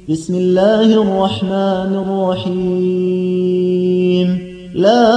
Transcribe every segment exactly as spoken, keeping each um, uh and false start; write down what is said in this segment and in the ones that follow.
بسم الله الرحمن الرحيم لا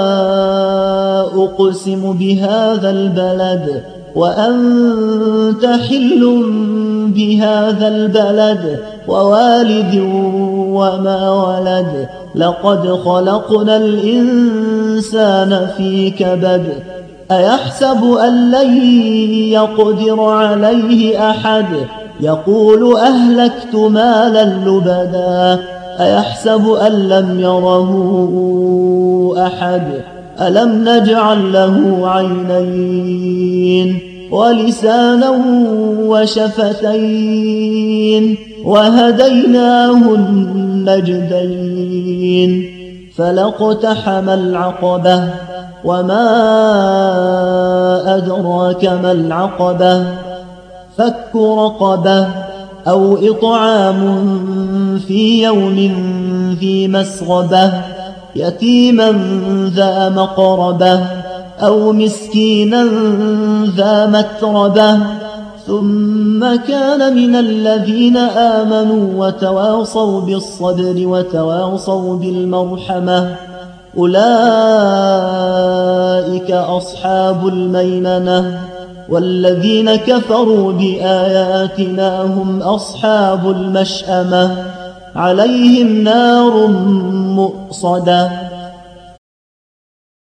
أقسم بهذا البلد وأنت حل بهذا البلد ووالد وما ولد لقد خلقنا الإنسان في كبد أيحسب أن لن يقدر عليه أحد يقول أهلكت مالا لبدا أيحسب أن لم يره أحد ألم نجعل له عينين ولسانا وشفتين وهديناه النجدين فلاقتحم العقبة وما أدراك ما العقبة فك رقبة أو إطعام في يوم ذي مسغبة يتيما ذا مقربة أو مسكينا ذا متربة ثم كان من الذين آمنوا وتواصوا بالصبر وتواصوا بالمرحمة أولئك أصحاب الميمنة والذين كفروا بآياتنا هم أصحاب المشأمة عليهم نار مؤصدة